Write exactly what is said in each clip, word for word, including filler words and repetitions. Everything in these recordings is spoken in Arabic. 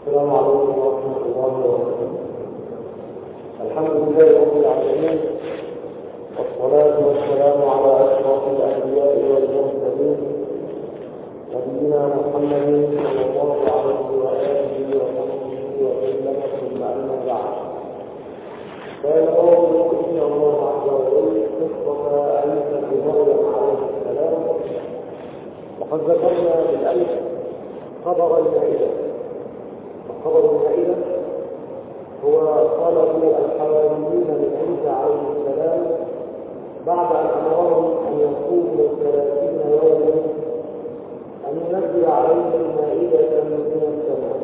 السلام عليكم ورحمة الله وبركاته. الحمد لله رب العالمين، والصلاة والسلام على أشرف الأنبياء والمرسلين نبينا محمد صلى الله عليه وآله وصحبه وسلم، ثم أما بعد. فيقول إن الله عز وجل قصة عيسى بن مريم عليه السلام، وقد ذكرنا بالأمس خبر المائدة. خبر المائدة هو طلب الحواريين من عيسى عليه السلام بعد أن أمرهم أن يصوموا ثلاثين يوما أن ينزل عليهم مائدة من السماء.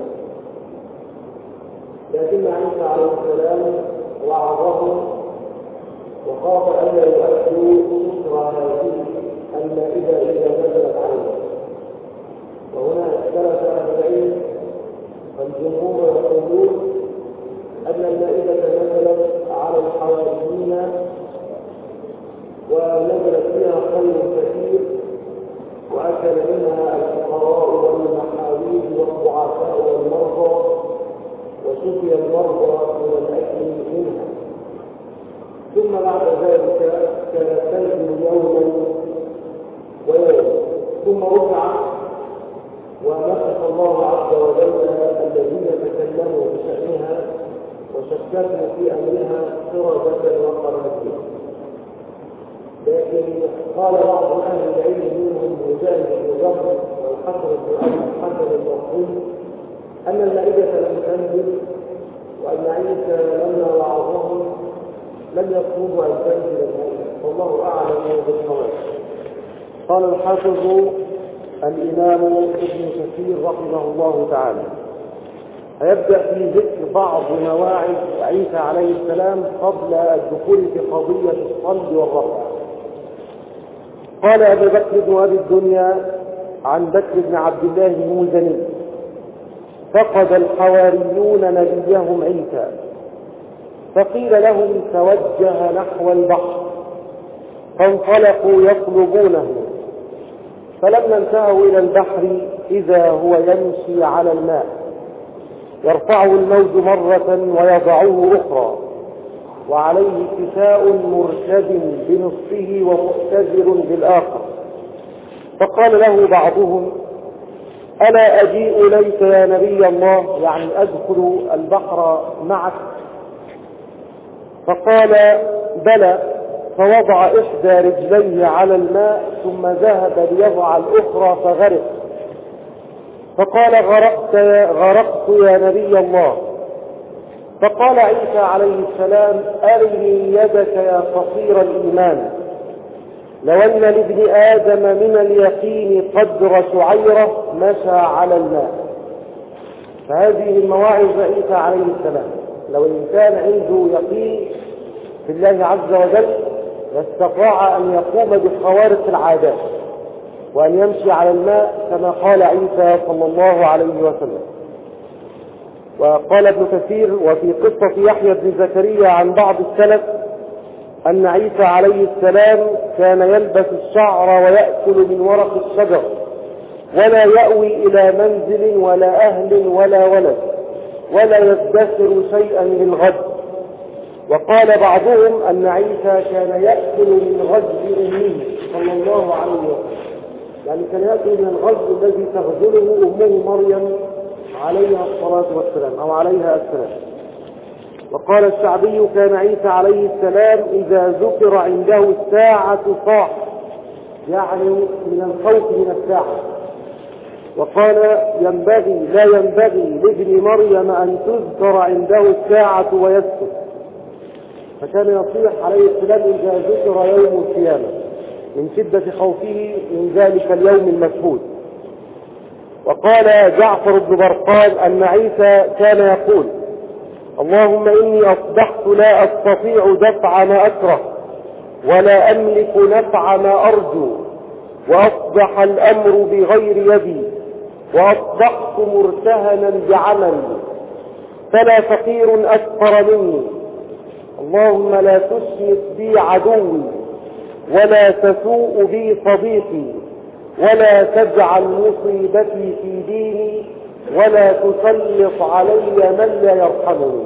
لكن عيسى عليه السلام وعظهم وخاف ألا يؤدوا شكر هذه المائدة إذا نزلت عليهم. وهنا اختلف أهل العلم، فالجمهور يقولون أن المائدة نزلت على الحواريين ونزلت فيها خير كثير، وأكل منها الفقراء والمحاويج والضعفاء والمرضى، وشفي المرضى من الأكل منها. ثم بعد ذلك كانت تنزل يوما ويوم، ثم رفعت ونسخ الله عز وجل الذين تكلموا بشأنها وشككوا في أمرها سردة وقرنطين. لكن قال بعض أهل العلم منهم مجاهد بن جبر والحسن بن أبي الحسن البصري أن المائدة لم تنزل، وأن عيسى لما وعظهم لم يطلبوا أن تنزل المائدة، والله أعلم بالصواب. قال الحافظ الإمام ابن كثير رحمه الله تعالى: هيبدأ في ذكر بعض مواعظ عيسى عليه السلام قبل الدخول في قضية الصلب والرفع. قال أبو بكر بن أبي الدنيا عن بكر بن عبد الله المزني: فقد الحواريون نبيهم عيسى، فقيل لهم توجه نحو البحر، فانطلقوا يطلبونه، فلما انتهوا إلى البحر إذا هو يمشي على الماء، يرفعه الموج مرة ويضعه أخرى، وعليه كساء مرتد بنصفه ومؤتزر بالآخر. فقال له بعضهم: ألا أجيء إليك يا نبي الله، يعني أدخل البحر معك؟ فقال: بلى. فوضع إحدى رجليه على الماء ثم ذهب ليضع الأخرى فغرق. فقال: غرقت يا, غرقت يا نبي الله. فقال عيسى عليه السلام: أرني يدك يا قصير الإيمان، لو أن لابن آدم من اليقين قدر شعيرة مشى على الماء. فهذه المواعظ عيسى عليه السلام. لو الإنسان عنده يقين في الله عز وجل استطاع أن يقوم بخوارق العادات وأن يمشي على الماء كما قال عيسى صلى الله عليه وسلم. وقال ابن كثير: وفي قصة يحيى بن زكريا عن بعض السلف أن عيسى عليه السلام كان يلبس الشعر ويأكل من ورق الشجر، ولا يأوي إلى منزل ولا أهل ولا ولد، ولا يدخر شيئا للغد. وقال بعضهم أن عيسى كان يأكل من غزل أمه صلى الله عليه وسلم، يعني كان يأكل من الغزل الذي تغزله أمه مريم عليها الصلاة والسلام أو عليها السلام. وقال الشعبي: كان عيسى عليه السلام إذا ذكر عنده الساعة صاح، يعني من الخوف من الساعة. وقال: ينبغي لا ينبغي لابن مريم أن تذكر عنده الساعة ويسكت. فكان يصيح عليه السلام إذا ذكر يوم القيامة من شدة خوفه من ذلك اليوم المشهود. وقال جعفر بن برقان أن عيسى كان يقول: اللهم إني أصبحت لا أستطيع دفع ما أكره ولا أملك نفع ما أرجو، وأصبح الأمر بغير يدي، وأصبحت مرتهنا بعمل، فلا فقير أكثر مني. اللهم لا تشمت بي عدوي، ولا تسوء بي صديقي، ولا تجعل مصيبتي في ديني، ولا تسلط علي من لا يرحمني.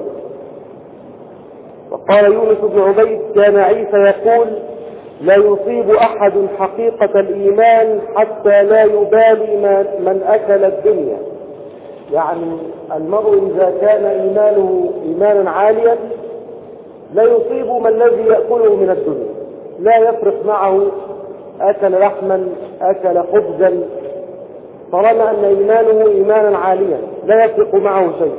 وقال يونس بن عبيد كان عيسى يقول لا يصيب أحد حقيقة الإيمان حتى لا يبالي من أكل الدنيا. يعني المرء إذا كان إيمانه إيمانا عاليا لا يصيب ما الذي يأكله من الدنيا، لا يفرق معه أكل لحما أكل خبزا، طالما أن إيمانه إيمانا عاليا لا يفرق معه شيء.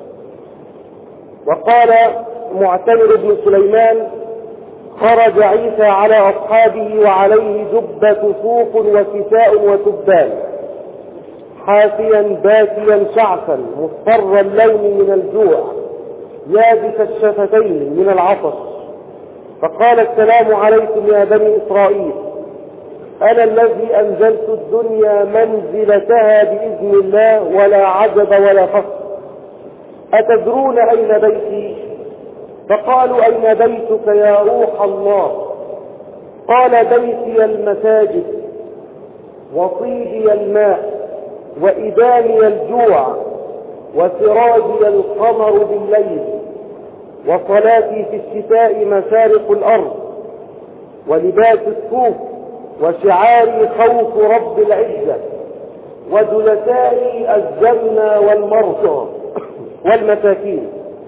وقال معتمر بن سليمان خرج عيسى على أصحابه وعليه جبة صوف وكساء وتبان، حافيا باكيا شعثا مصفر اللون من الجوع يابس الشفتين من العطش، فقال السلام عليكم يا بني إسرائيل، أنا الذي أنزلت الدنيا منزلتها بإذن الله ولا عجب ولا فخر، أتدرون أين بيتي؟ فقالوا أين بيتك يا روح الله؟ قال بيتي المساجد وطيبي الماء وإدامي الجوع وسراجي القمر بالليل وصلاتي في الشتاء مشارق الأرض ولباس الصوف وشعاري خوف رب العزة وجلسائي الجنة والمرضى والمساكين.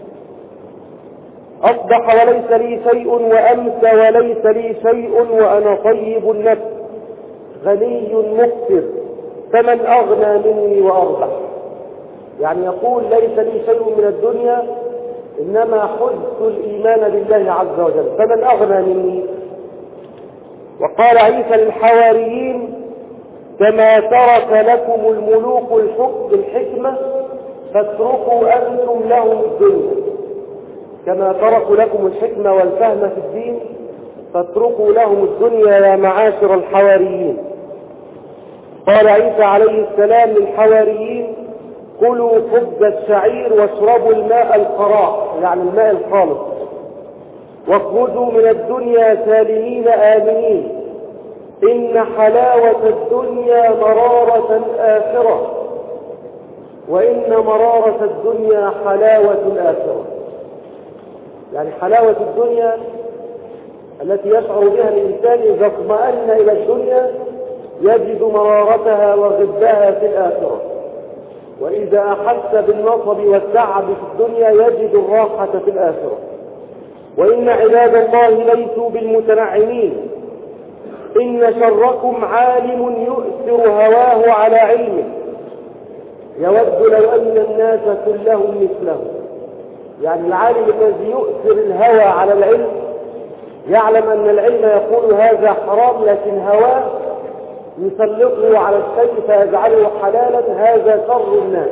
أصبح وليس لي شيء وأمسى وليس لي شيء وأنا طيب النفس غني مقتر، فمن أغنى مني وأربح. يعني يقول ليس لي شيء من الدنيا إنما حزت الإيمان بالله عز وجل، فمن أغنى مني. وقال عيسى للحواريين كما ترك لكم الملوك الحكمة فاتركوا أنتم لهم الدنيا، كما تركوا لكم الحكمة والفهم في الدين فاتركوا لهم الدنيا يا معاشر الحواريين. قال عيسى عليه السلام للحواريين كلوا خبز الشعير واشربوا الماء القراء، يعني الماء الخالص، واخرجوا من الدنيا سالمين آمنين، إن حلاوة الدنيا مرارة الآخرة وإن مرارة الدنيا حلاوة الآخرة. يعني حلاوة الدنيا التي يشعر بها الإنسان إذا اطمأن إلى الدنيا يجد مرارتها وغبها في الآخرة، وإذا أحس بالنصب والتعب في الدنيا يجد الراحة في الآخرة. وإن عباد الله ليسوا بالمتنعمين، إن شركم عالم يؤثر هواه على علمه، يود لو أن الناس كلهم مثله. يعني العالم الذي يؤثر الهوى على العلم يعلم أن العلم يقول هذا حرام، لكن هواه يسلطه على الشيء فيجعله حلالا، هذا شر الناس.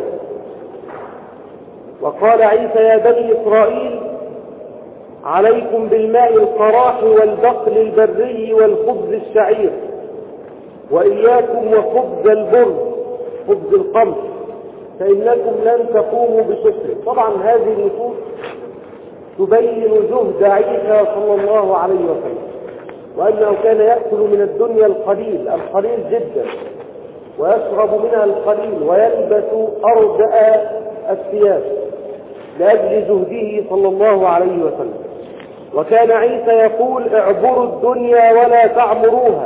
وقال عيسى يا بني إسرائيل عليكم بالماء القراح والبقل البري والخبز الشعير، وإياكم وخبز البر خبز القمح فإنكم لن تقوموا بشكره. طبعا هذه النصوص تبين جهد عيسى صلى الله عليه وسلم، وأنه كان يأكل من الدنيا القليل القليل جدا ويشرب منها القليل ويلبس أردأ الثياب لأجل جهده صلى الله عليه وسلم. وكان عيسى يقول اعبروا الدنيا ولا تعمروها.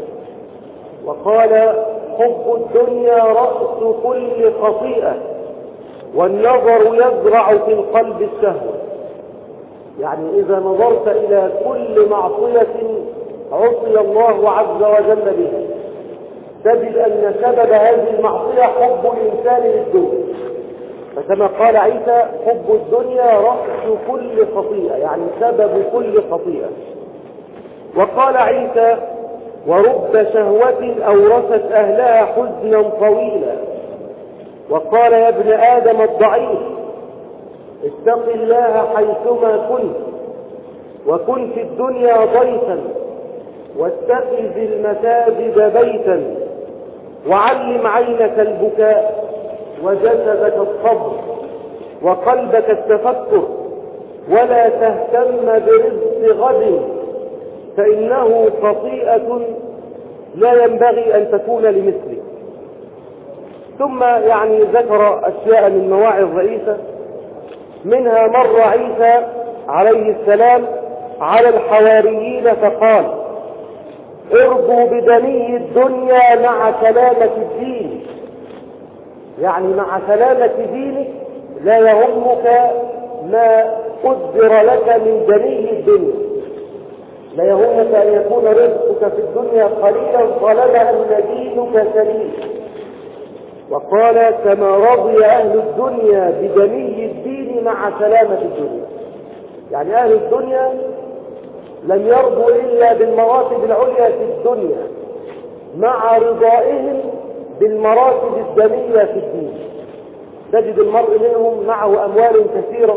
وقال حب الدنيا رأس كل خطيئة والنظر يزرع في القلب الشهوة. يعني إذا نظرت إلى كل معصية عصي الله عز وجل بها تجد أن سبب هذه المعصية حب الإنسان للدنيا. فكما قال عيسى حب الدنيا رأس كل خطيئة، يعني سبب كل خطيئة. وقال عيسى ورب شهوة أورثت أهلها حزنا طويلا. وقال يا ابن آدم الضعيف اتق الله حيثما كنت وكن في الدنيا ضيفا واتخذ المساجد بيتا وعلم عينك البكاء وجسدك الصبر وقلبك التفكر ولا تهتم برزق غد فإنه خطيئة لا ينبغي أن تكون لمثلك. ثم يعني ذكر أشياء من مواعظ رئيسة، منها مر عيسى عليه السلام على الحواريين فقال: ارضوا بدني الدنيا مع سلامة الدين، يعني مع سلامة دينك لا يهمك ما قدر لك من دني الدنيا، لا يهمك أن يكون رزقك في الدنيا قليلا طالما أن دينك سليم. وقال: كما رضي أهل الدنيا بدني الدين مع سلامة الدنيا، يعني أهل الدنيا لم يرضوا إلا بالمراتب العليا في الدنيا مع رضائهم بالمراتب الدنية في الدين. تجد المرء منهم معه أموال كثيرة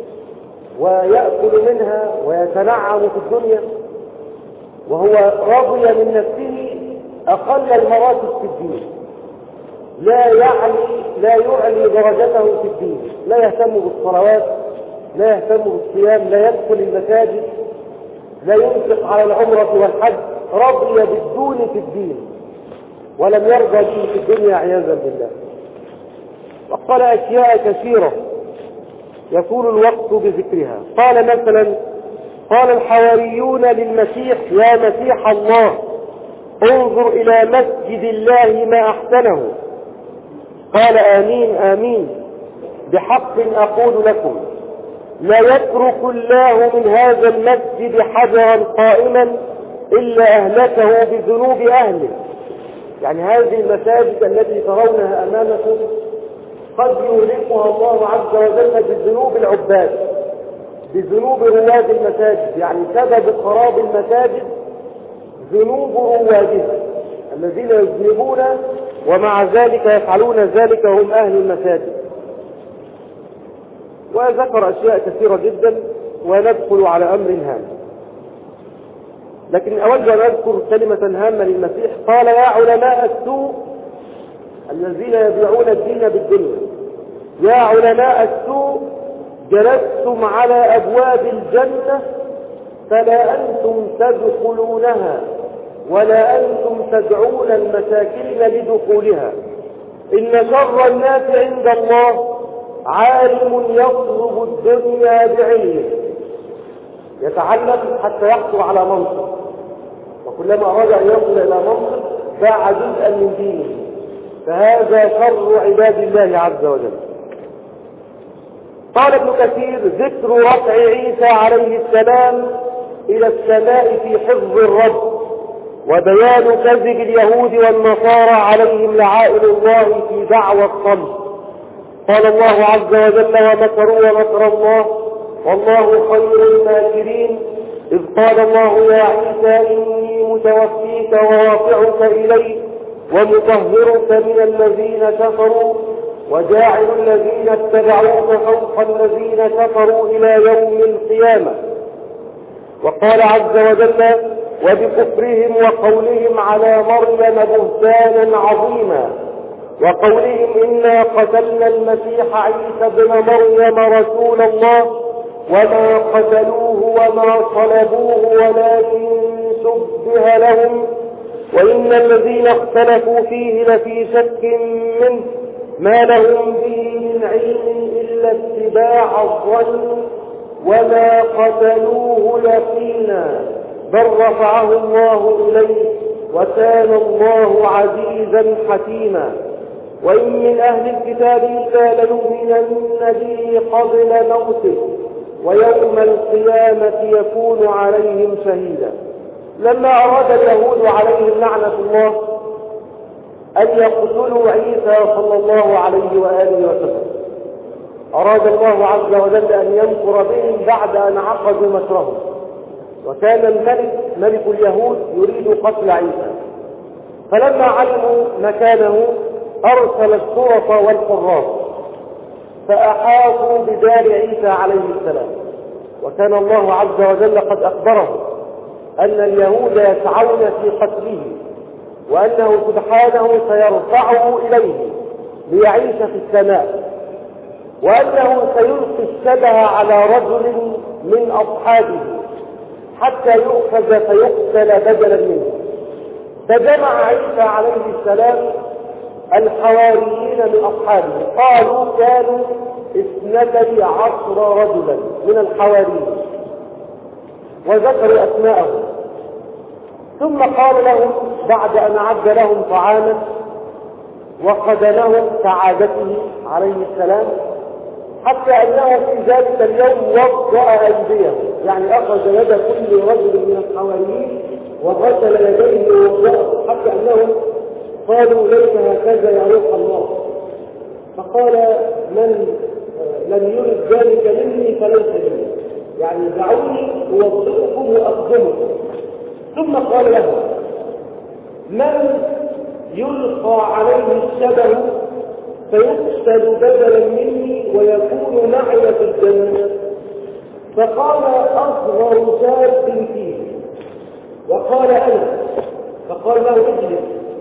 ويأكل منها ويتنعم في الدنيا، وهو راضي من نفسه أقل المراتب في الدين، لا يعلي لا يعلي درجته في الدين، لا يهتم بالصلوات، لا يهتم بالصيام، لا يدخل المساجد، لا ينفق على العمرة والحج، رضي بالدون في الدين ولم يرضى به في الدنيا عياذا بالله. وقال أشياء كثيرة يطول الوقت بذكرها. قال مثلا: قال الحواريون للمسيح: يا مسيح الله، انظر إلى مسجد الله ما أحسنه. قال: آمين آمين، بحق أقول لكم لا يترك الله من هذا المسجد حجرا قائما إلا أهلكه بذنوب أهله. يعني هذه المساجد التي ترونها أمامكم قد يهلكها الله عز وجل بذنوب العباد، بذنوب رواد المساجد، يعني سبب خراب المساجد ذنوب روادها الذين يذنبون ومع ذلك يفعلون ذلك هم أهل المساجد. وذكر أشياء كثيرة جدا وندخل على أمر هام، لكن أود أن أذكر كلمة هامة للمسيح. قال: يا علماء السوء الذين يبيعون الدين بالدنيا، يا علماء السوء جلستم على أبواب الجنة فلا أنتم تدخلونها ولا أنتم تدعون المساكين لدخولها. إن شر الناس عند الله عالم يطلب الدنيا بعلمه، يتعلم حتى يحصل على منصب، وكلما أراد أن يصل إلى منصب باع جزءا من دينه، فهذا شر عباد الله عز وجل. قال ابن كثير: ذكر رفع عيسى عليه السلام إلى السماء في حفظ الرب، وبيان كذب اليهود والنصارى عليهم لعائن الله في دعوى الصلب. قال الله عز وجل: ومكروا ومكر الله والله خير الماكرين. إذ قال الله: يا عيسى إني متوفيك ورافعك إلي ومطهرك من الذين كفروا وجاعل الذين اتبعوك فوق الذين كفروا إلى يوم القيامة. وقال عز وجل: وبكفرهم وقولهم على مريم بهتانا عظيما، وقولهم إنا قتلنا المسيح عيسى ابن مريم رسول الله وما قتلوه وما صلبوه ولكن شبه لهم وإن الذين اختلفوا فيه لفي شك منه ما لهم به من علم إلا اتباع الظن وما قتلوه يقينا بل رفعه الله إليه وكان الله عزيزا حكيما. وإن من أهل الكتاب إلا لنؤمنن به قبل موته ويوم القيامة يكون عليهم شهيدا. لما أراد اليهود عليهم لعنة الله أن يقتلوا عيسى صلى الله عليه وآله وسلم، أراد الله عز وجل أن يمكر بهم بعد أن عقدوا مكرهم، وكان الملك ملك اليهود يريد قتل عيسى، فلما علموا مكانه أرسل الشرطة والحراس فأحاطوا بدار عيسى عليه السلام. وكان الله عز وجل قد أخبره أن اليهود يسعون في قتله وأنه سبحانه سيرفعه إليه ليعيش في السماء، وأنه سيلقي الشبه على رجل من أصحابه حتى يؤخذ فيقتل بدلا منه. فجمع عيسى عليه السلام الحواريين من أصحابه، قالوا كانوا اثنتي عشر رجلا من الحواريين وذكروا أسماءهم. ثم قال لهم بعد أن عد لهم طعاما وخدمهم كعادته عليه السلام، حتى أنه في ذلك اليوم وضع أيديهم، يعني أخذ يد كل رجل من الحواريين وغسل يديه ووضعه، حتى أنهم قالوا ليس هكذا يا روح الله. فقال من لم يرد ذلك مني فليس مني، يعني دعوني أوضئكم وأخدمكم. ثم قال له من يلقى عليه الشبه فيقتل بدلا مني ويكون معي في الجنة؟ فقال أصغر شاب فيه، وقال أنا، فقال له اجلس.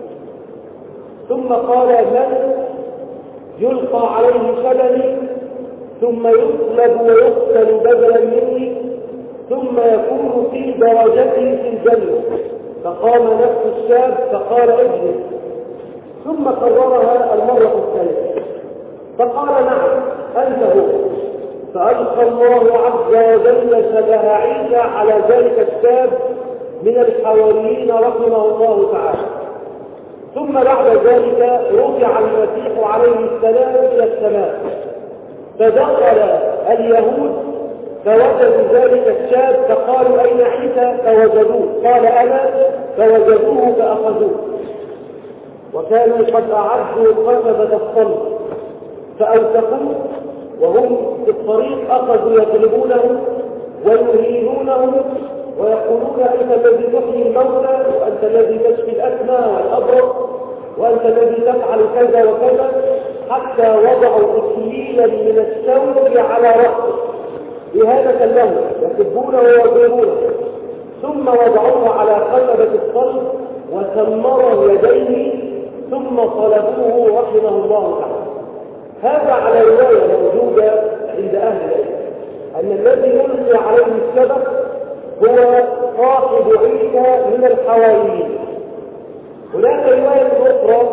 ثم قال من يلقى عليه شبهي ثم يصلب ويقتل بدلا مني ثم يكون في درجته في الجنة؟ فقام نفس الشاب فقال اجلس. ثم كررها المرة الثالثة فقال نعم أنت هو. فألقى الله عز وجل شبه عيسى على ذلك الشاب من الحواريين رحمه الله تعالى. ثم بعد ذلك رفع المسيح عليه السلام إلى السماء، فدخل اليهود فوجدوا ذلك الشاب فقالوا أين عيسى؟ فوجدوه. قال أنا، فوجدوه فأخذوه. وكانوا قد أعدوا قصبة الصلب فأوثقوه، وهم في الطريق أخذوا يضربونه ويهينونه ويقولون أنت الذي تحيي الموتى، وأنت الذي تشفي الأكمى والأبرص، وأنت الذي تفعل كذا وكذا، حتى وضعوا إكليلا من الثور على رأسه إهانة له، يسبونه ويضربونه. ثم وضعوه على قلبة الصلب وسمروا يديه ثم صلبوه رحمه الله تعالى. هذا على رواية موجودة عند أهل العلم أن الذي يلقي عليه السبب هو صاحب عيسى من الحواريين. هناك رواية أخرى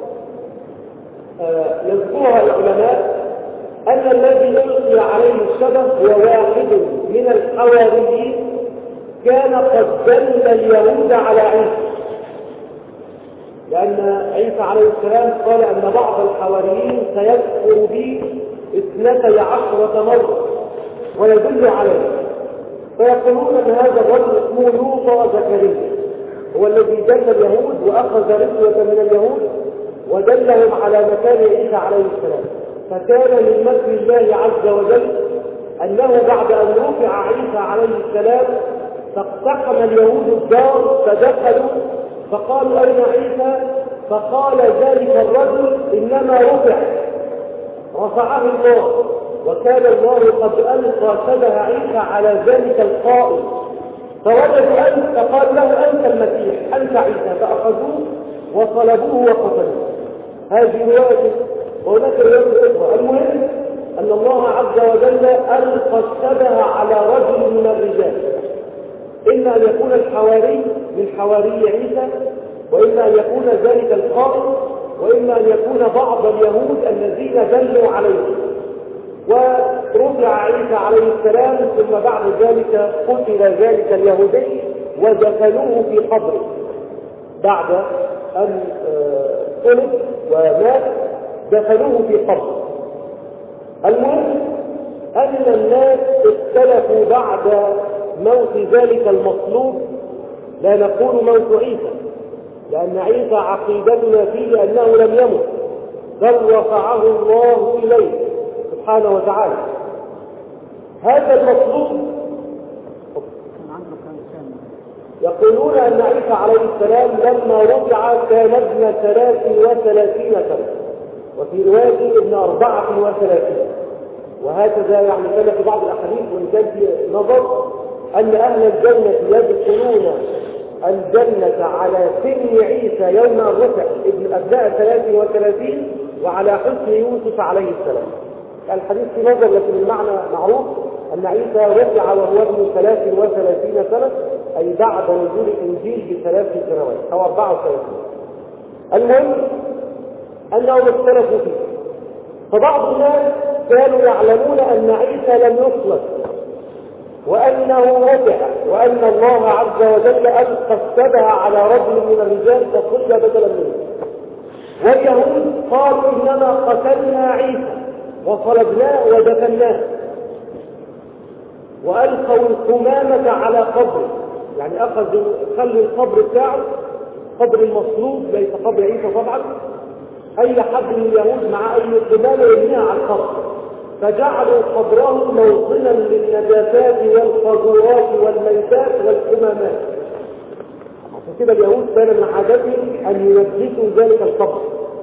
يذكرها العلماء أن الذي يلقي عليه الشبه هو واحد من الحواريين كان قد دل اليهود على عيسى، لأن عيسى عليه السلام قال أن بعض الحواريين سيكفر بي اثنتي عشرة مرة ويدل عليه، فيقولون أن هذا الرجل اسمه لوطا زكريا هو الذي دل اليهود وأخذ رشوة من اليهود ودلهم على مكان عيسى عليه السلام. فكان من مكر الله عز وجل أنه بعد أن رفع عيسى عليه السلام فاقتحم اليهود الدار فدخلوا فقالوا أين عيسى؟ فقال ذلك الرجل إنما رفع، رفعه الله، وكان الله قد ألقى شبه عيسى على ذلك القائل، فوجدوا أنت فقال له أنت المسيح أنت عيسى، فأخذوه وصلبوه وقتلوه. هذه رواية، وهناك رواية أخرى. المهم أن الله عز وجل ألقى الشبه على رجل من الرجال، إما أن يكون الحواري من حواري عيسى، وإما أن يكون ذلك القائل، وإما أن يكون بعض اليهود الذين دلوا عليه. ورفع عيسى عليه السلام ثم بعد ذلك قتل ذلك اليهودي ودفنوه في قبره بعد أن قلب ومات، دفنوه في قبره. المهم أن الناس اختلفوا بعد موت ذلك المصلوب، لا نقول موت عيسى لأن عيسى عقيدتنا فيه أنه لم يمت بل رفعه الله إليه سبحانه وتعالى. هذا المصلوب يقولون أن عيسى عليه السلام لما رفع كان ابن ثلاث وثلاثين سنة، وفي رواية ابن أربعة وثلاثين، وهكذا يعني كان في بعض الأحاديث وإن كان في نظر أن أهل الجنة يدخلون الجنة على سن عيسى يوم الرفع ابن أبناء ثلاث وثلاثين وعلى حسن يوسف عليه السلام. الحديث في نظر لكن المعنى معروف أن عيسى رفع وهو ابن ثلاث وثلاثين سنة، أي بعد نزول الإنجيل بثلاث سنوات أو أربعة وثلاثين. المهم أنهم اختلفوا فيه. فبعض الناس كانوا يعلمون أن عيسى لم يصلب وأنه رفع وأن الله عز وجل ألقى السبع على رجل من الرجال فصلب بدلا منه. واليهود قالوا إنما قتلنا عيسى وصلبناه ودفناه، وألقوا القمامة على قبره، يعني أخذوا خلوا القبر بتاعه قبر المصلوب ليس قبر عيسى طبعا، أي حد من اليهود مع أي قمامة يرميها على القبر، فجعلوا قبره موطنا للنجاسات والقذورات والميتات والقمامات. عشان كده اليهود كان من عادتهم أن ينجسوا ذلك القبر،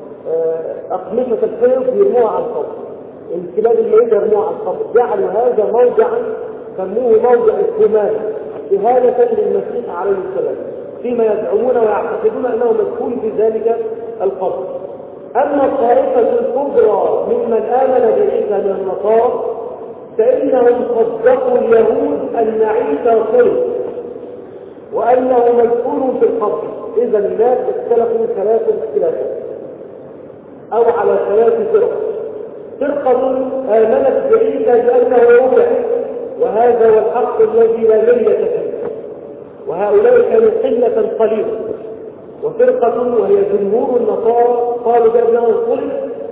أقمشة الحيض يرموها على القبر، الكلاب الميتة يرموها على القبر، جعلوا هذا موضعا سموه موضع القمامة إهانة للمسيح عليه السلام، فيما يزعمون ويعتقدون أنه مدفون في ذلك القبر. أما الطائفة الكبرى ممن آمن بعيسى من النصارى فإنهم صدقوا اليهود أن عيسى صلب وأنه مدفون في القبر. إذا الناس اختلفوا ثلاث اختلافات أو على ثلاث فرق. فرقة آمنت بعيسى بأنه رفع وهذا هو الحق الذي لا مرية فيه، وهؤلاء كانوا قلة قليلة. وفرقة وهي جمهور النصارى قالوا بأنه صلب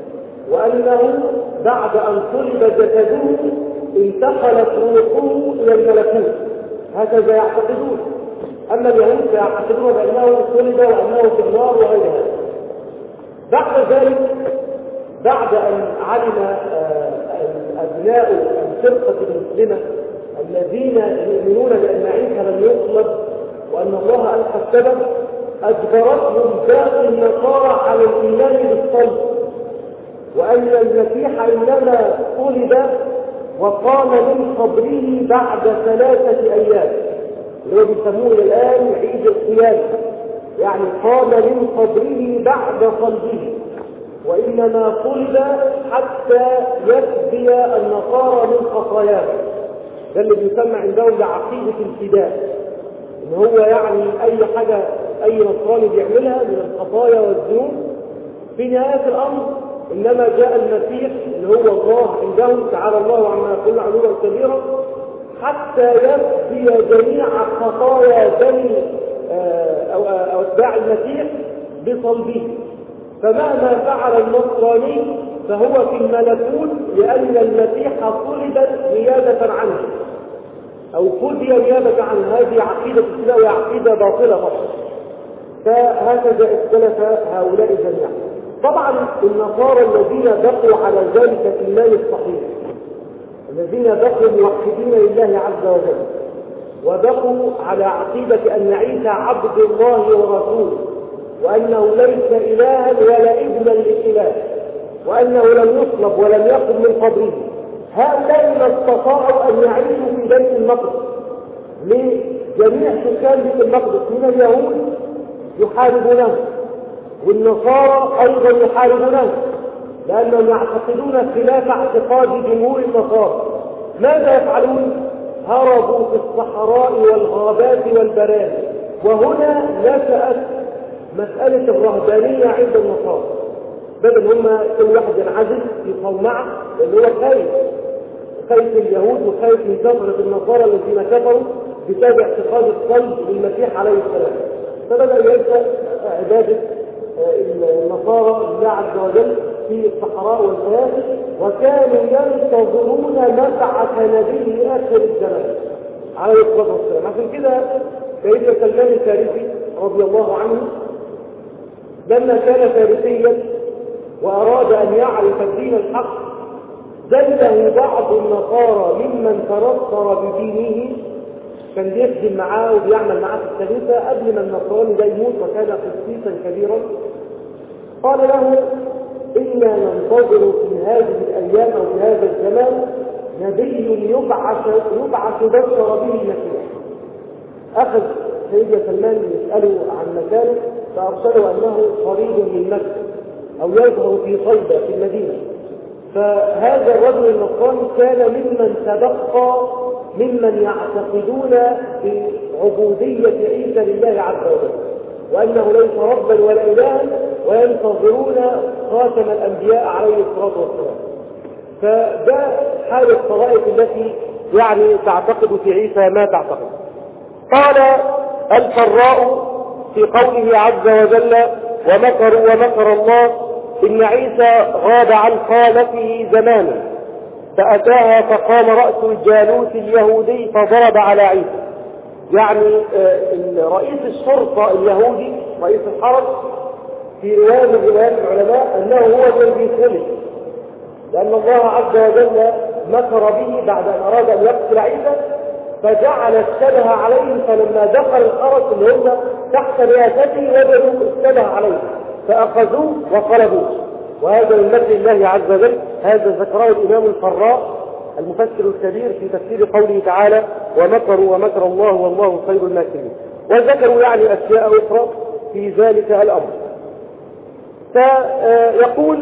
وأنه بعد أن صلب جسده انتقلت روحه إلى الملكوت، هكذا يعتقدون. أما اليهود فيعتقدون بأنه صلب وأنه في النار وغير هذا. بعد ذلك بعد أن علم أبناء الفرقة المسلمة الذين يؤمنون بأن عيسى لم يصلب وأن الله ألقى السبب أجبرتهم باقي النصارى على الإيمان بالصلب، وأن المسيح إنما صلب وقام من قبره بعد ثلاثة أيام، اللي هو بيسموه الآن عيد القيامة، يعني قام من قبره بعد صلبه، وإنما صلب حتى يفدي النصارى من خطاياهم. ده اللي بيسمى عندهم بعقيدة الفداء، إن هو يعني أي حاجة أي نصراني بيعملها من الخطايا والذنوب في نهاية الأمر إنما جاء المسيح اللي هو الله عندهم تعالى الله عما يقول علوا كبيرا حتى يفدي جميع خطايا بني أو أتباع المسيح بصلبه. فمهما فعل النصراني فهو في الملكوت لأن المسيح صلب نيابة عنه أو فدي نيابة عنه. هذه عقيدة الإسلام وعقيدة باطلة طبعا. فهكذا اختلف هؤلاء جميعا. طبعا النصارى الذين بقوا على ذلك الإيمان الصحيح، الذين بقوا موحدين لله عز وجل وبقوا على عقيدة أن عيسى عبد الله ورسوله وأنه ليس إلها ولا ابنا لإله وأنه لم يصلب ولم يقم من قبره، هؤلاء ما استطاعوا أن يعيشوا في بيت المقدس. لجميع سكان بيت المقدس من اليهود يحاربونه والنصارى أيضا يحاربونه لأنهم يعتقدون خلاف اعتقاد جمهور النصارى. ماذا يفعلون؟ هربوا في الصحراء والغابات والبراري. وهنا نشأت مسألة الرهبانية عند النصارى، بدل هم كل واحد ينعزل في صومعة اللي هو خايف خايف اليهود وخايف من كثرة النصارى الذين كفروا بسبب اعتقاد الصلب للمسيح عليه السلام. فبدأ يبدأ عبادة النصارى لله عز وجل في الصحراء والفيافي، وكانوا ينتظرون مبعث نبي آخر الزمان عليه الصلاة والسلام. عشان كده سيدنا سلمان الفارسي رضي الله عنه لما كان فارسيا وأراد أن يعرف الدين الحق زله بعض النصارى ممن تنصر بدينه، كان بيخدم معاه وبيعمل معاه في الكنيسة قبل ما النصراني ده يموت وكان قسيسا كبيرا. قال له إنا ننتظر في هذه الأيام أو في هذا الزمان نبي يبعث يبعث بشر به المسيح. أخذ سيدنا سلمان يسأله عن مكانه فأرسله أنه قريب من مكة أو يظهر في صيدا في المدينة. فهذا الرجل النصراني كان ممن تبقى ممن يعتقدون بعبودية عيسى لله عز وجل وأنه ليس ربا ولا إلها وينتظرون خاتم الأنبياء عليه الصلاة والسلام. فده حال الطوائف التي يعني تعتقد في عيسى ما تعتقد. قال الفراء في قوله عز وجل ومكروا ومكر الله إن عيسى غاب عن خالته زمانا فأتاها فقام رأس الجالوت اليهودي فضرب على عيسى. يعني رئيس الشرطة اليهودي رئيس الحرس في رواية من روايات العلماء أنه هو الذي خلق، لأن الله عز وجل مكر به بعد أن أراد أن يقتل عيسى فجعل الشبه عليه، فلما دخل الحرس اللي هم تحت رئاسته وجدوا الشبه عليه فأخذوه وصلبوه. وهذا من مكر الله عز وجل. هذا ذكره الإمام الفراء المفسر الكبير في تفسير قوله تعالى ومكروا ومكر الله والله خير الماكرين، وذكروا يعني أشياء أخرى في ذلك الأمر. فيقول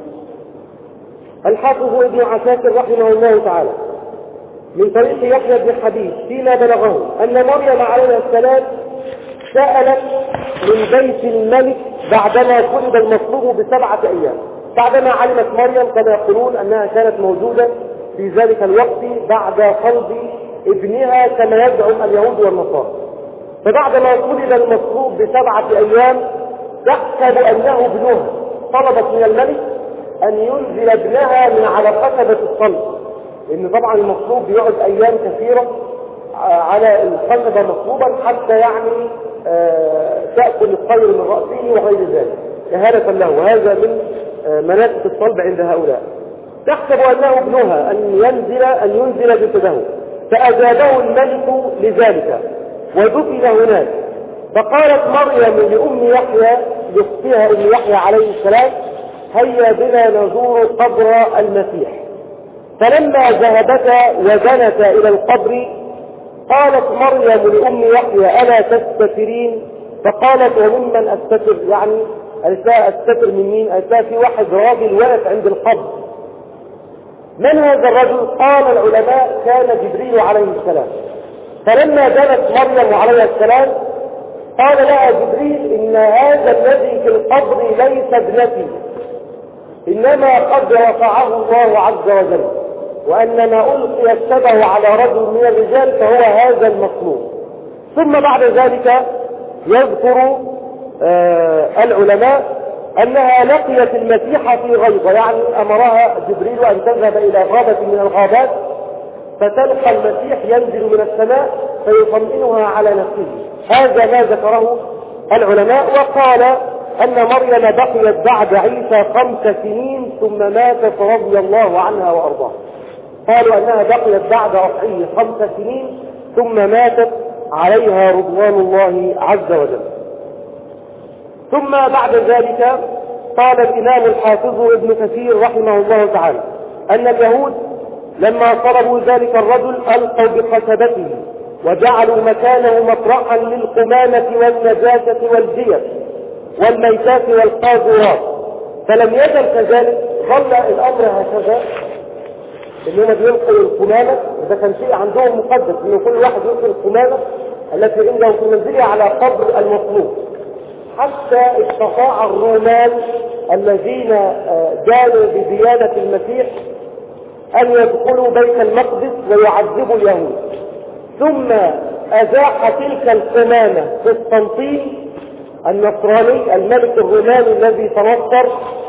الحافظ ابن عساكر رحمه الله تعالى من طريق يحيى بن حبيب فيما بلغه أن مريم عليه السلام سألت من بيت الملك بعدما فرض المطلوب بسبعة أيام، بعدما علمت مريم كما يقولون أنها كانت موجودة في ذلك الوقت بعد قلب ابنها كما يدعو اليهود والنصارى. فبعدما فرض المطلوب بسبعة أيام تحسب أنه ابنها، طلبت من الملك أن ينزل ابنها من على قصبة الصلب، لأن طبعا المطلوب بيقعد أيام كثيرة على القصبة مطلوبا حتى يعني تأكل الطير من رأسه وغير ذلك إهانة له، وهذا من مناسك الصلب عند هؤلاء. تحسب أنه ابنها أن ينزل أن ينزل جسده، فأجابه الملك لذلك ودفن هناك. فقالت مريم لأم يحيى لاختها أم يحيى عليه السلام هيا بنا نزور قبر المسيح. فلما ذهبتا وجنتا إلى القبر قالت مريم لأم يحيى ألا تستترين؟ فقالت وممن أستتر؟ يعني ألساء أستتر من مين؟ ألساء في واحد راجل واقف عند القبر. من هذا الرجل؟ قال العلماء كان جبريل عليه السلام. فلما جنت مريم عليه السلام قال لها جبريل إن هذا الذي في القبر ليس ابنتي، إنما قد رفعه الله عز وجل، وأنما ألقي الشبه على رجل من الرجال فهو هذا المطلوب. ثم بعد ذلك يذكر آه العلماء أنها لقيت المسيح في غيظة، يعني أمرها جبريل أن تذهب إلى غابة من الغابات فتلقى المسيح ينزل من السماء فيطمئنها على نفسه. هذا ما ذكره العلماء. وقال أن مريم بقيت بعد عيسى خمس سنين ثم ماتت رضي الله عنها وأرضاها. قالوا أنها بقيت بعد رفعه خمس سنين ثم ماتت عليها رضوان الله عز وجل. ثم بعد ذلك قال الإمام الحافظ ابن كثير رحمه الله تعالى أن اليهود لما طلبوا ذلك الرجل ألقوا بخشبته وجعلوا مكانه مطرحا للقمامة والنجاسة والجيف والميتات والقاذورات، فلم يزل كذلك، ظل الأمر هكذا إنهم بيلقوا القمامة. إذا كان شيء عندهم مقدس إنه كل واحد يلقي القمامة التي عنده في منزله على قبر المطلوب، حتى استطاع الرومان الذين جاءوا بديانة المسيح أن يدخلوا بيت المقدس ويعذبوا اليهود. ثم أزاح تلك القمامة قسطنطين النصراني الملك الروماني الذي تنصر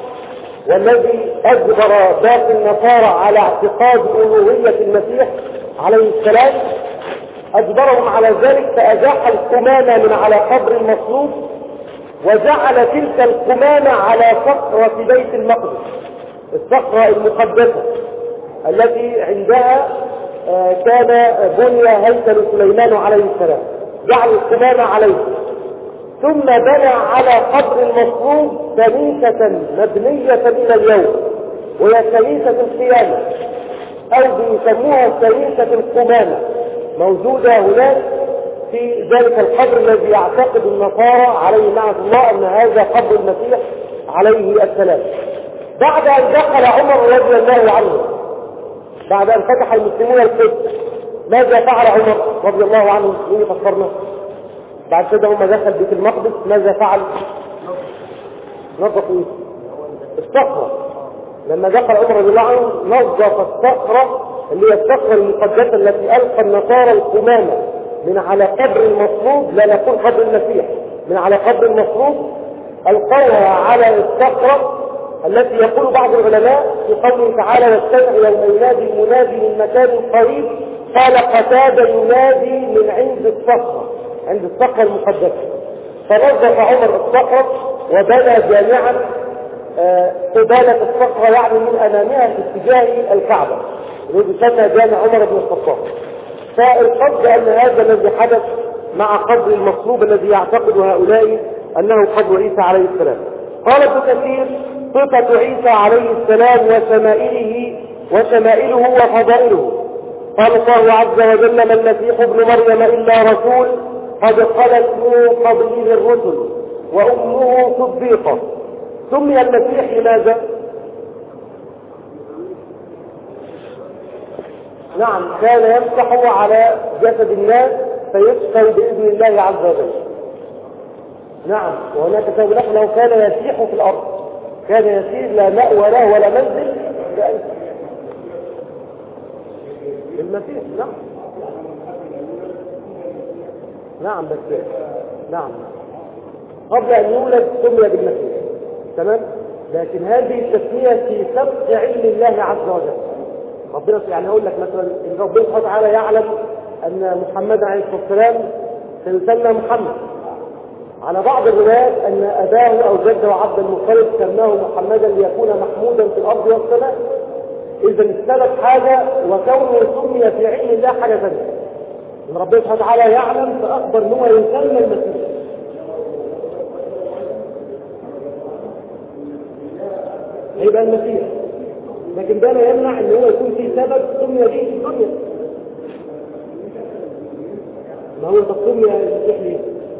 والذي أجبر باقي النصارى على اعتقاد ألوهية المسيح عليه السلام، أجبرهم على ذلك فأزاح القمامة من على قبر المصلوب وجعل تلك القمامة على صخرة بيت المقدس، الصخرة المقدسة التي عندها كان بني هيكل سليمان عليه السلام، جعل القمامة عليه. ثم بنى على قبر المصلوب كنيسة مبنية إلى اليوم وهي كنيسة القيامة، أو بيسموها كنيسة القمامة، موجودة هناك في ذلك القبر الذي يعتقد النصارى عليه لعنة الله أن هذا قبر المسيح عليه السلام. بعد أن دخل عمر رضي الله عنه، بعد أن فتح المسلمون القدس، ماذا فعل عمر رضي الله عنه؟ مين فكرنا؟ بعد كده هم دخل بيت المقدس ماذا فعل؟ نظف ايه؟ الصخرة. لما دخل عمر رضي الله عنه نظف الصخرة اللي هي الصخرة المقدسة التي ألقى النصارى القمامة من على قبر المصلوب، لا نقول قبر المسيح، من على قبر المصلوب ألقوها على الصخرة التي يقول بعض العلماء في قوله تعالى واستمع يوم ينادي المنادي من مكان قريب، قال قتادة ينادي من عند الصخرة، عند الصخرة المقدسة. فنظف عمر الصخرة وبنى جامعا قبالة الصخرة يعني من أمامها في اتجاه الكعبة، الذي يسمى جامع عمر بن الخطاب. فالقصد أن هذا الذي حدث مع قبر المصلوب الذي يعتقد هؤلاء أنه قبر عيسى عليه السلام. قال ابن كثير صفة عيسى عليه السلام وشمائله وشمائله وفضائله. قال الله عز وجل ما المسيح ابن مريم إلا رسول قد خلت من قبله الرسل وأمه صديقة. سمي المسيح لماذا؟ نعم، كان يمسح على جسد الناس فيشفوا بإذن الله عز وجل. نعم، وهناك سبب له كان يسيح في الأرض، كان يسير لا مأوى له ولا منزل المسيح. نعم نعم بس نعم قبل أن يولد سمي بالمسيح، تمام. لكن هذه التسمية في سبق علم الله عز وجل. ربنا يعني أقول لك مثلا إن ربنا سبحانه وتعالى يعلم أن محمد عليه الصلاة والسلام سيسمى محمد، على بعض الروايات أن أباه أو جده عبد المطلب سماه محمدا ليكون محمودا في الأرض والسماء. إذا السبب حاجة وكونه سمي في علم الله حاجة ثانية. إن ربنا سبحانه وتعالى يعلم فأخبر أن هو يسمى المسيح. هيبقى المسيح، لكن ده لا يمنع ان هو يكون في سبب سمي به في الدنيا. ما هو تسمي المسيح ليه؟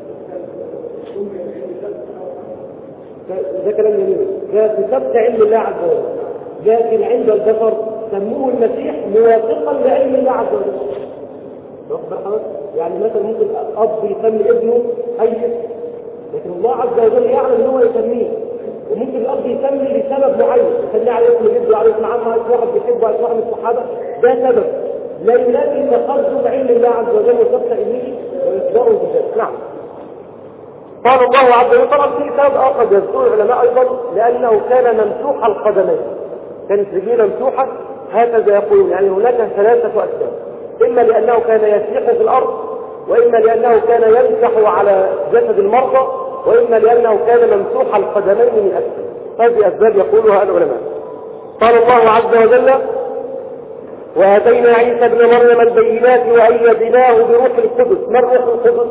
ده كلام جميل، ده في سبق علم الله عز وجل. لكن عند البشر سموه المسيح موافقا لعلم الله عز وجل. يعني مثلا ممكن اب يسمي ابنه حي، لكن الله عز وجل يعلم ان هو يسميه. وممكن الاب يسمي لسبب معين، يسميه على اسم جده على اسم عمه، اسم واحد بيحبه على اسم واحد من الصحابه، ده سبب لا ينافي تقدم علم الله عز وجل وسبق علمه ويصدره بذلك. نعم. قال الله عز وجل طبعا في سبب اخر يذكره العلماء ايضا لانه كان ممسوح القدمين، كانت رجليه ممسوحه هكذا يقولون، يعني هناك ثلاثه اسباب، اما لانه كان يسيح في الارض، واما لانه كان يمسح على جسد المرضى، وإما لأنه كان ممسوح القدمين من أسفل. هذه أسباب يقولها العلماء. قال الله عز وجل وآتينا عيسى ابن مريم البينات وأيدناه بروح القدس. ما الروح القدس؟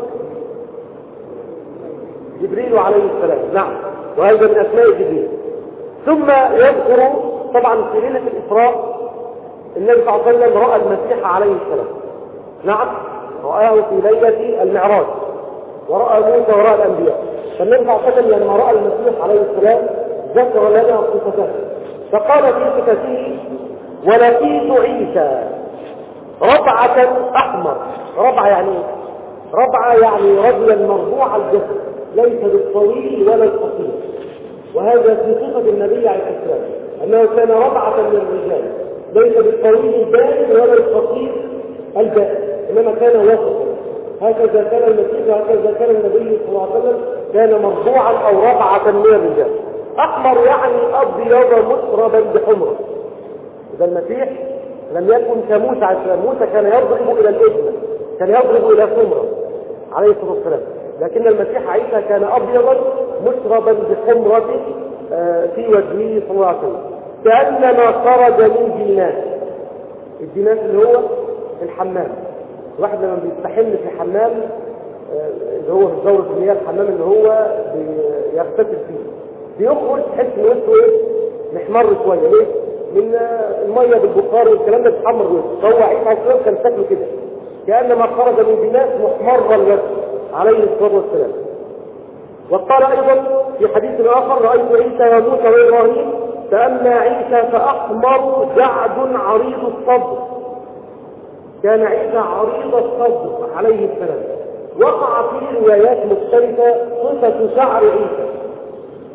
جبريل عليه السلام. نعم، وهذا من أسماء جبريل. ثم يذكر طبعا في ليلة الإسراء النبي صلى الله عليه وسلم رأى المسيح عليه السلام. نعم، رآه في ليلة المعراج، ورأى موسى وراء الأنبياء. فالنبي صلى الله عليه وسلم لما رأى المسيح عليه السلام ذكر لنا صفته، فقال في صفته ولقيت عيسى ربعة أحمر. ربعة يعني ربعة يعني رجلا مربوع الجسد، ليس بالطويل ولا القصير. وهذا في صفة النبي عليه السلام أنه كان ربعة من الرجال، ليس بالطويل البائن ولا القصير البائن، إنما كان وسطا. هكذا كان المسيح وهكذا كان النبي صلى الله عليه وسلم، كان مربوعا او ربعة من الرجال. احمر يعني ابيض مشربا بحمرة. اذا المسيح لم يكن كموسى عليه السلام، موسى كان يضرب الى الابن، كان يضرب الى حمرة عليه الصلاة والسلام، لكن المسيح عيسى كان ابيضا مشربا بحمرة في وجهه صلى الله عليه وسلم، كأنما خرج من جنات. الجنات اللي هو الحمام، الواحد لما بيستحم في الحمام اللي هو في دورة المياه، الحمام اللي هو بيغتسل فيه، بيخرج تحس ان وشه ايه محمر شويه. ليه؟ من الميه بالبخار والكلام ده بيحمر وشه. فهو عيسى عليه السلام كان شكله كده، كانما خرج من جنات محمر الوجه عليه الصلاه والسلام. وقال ايضا في حديث اخر رايت عيسى وموسى وابراهيم، فاما عيسى فاحمر جعد عريض الصدر. كان عيسى عريض الصدر عليه السلام. وقع في روايات مختلفة صفة شعر عيسى،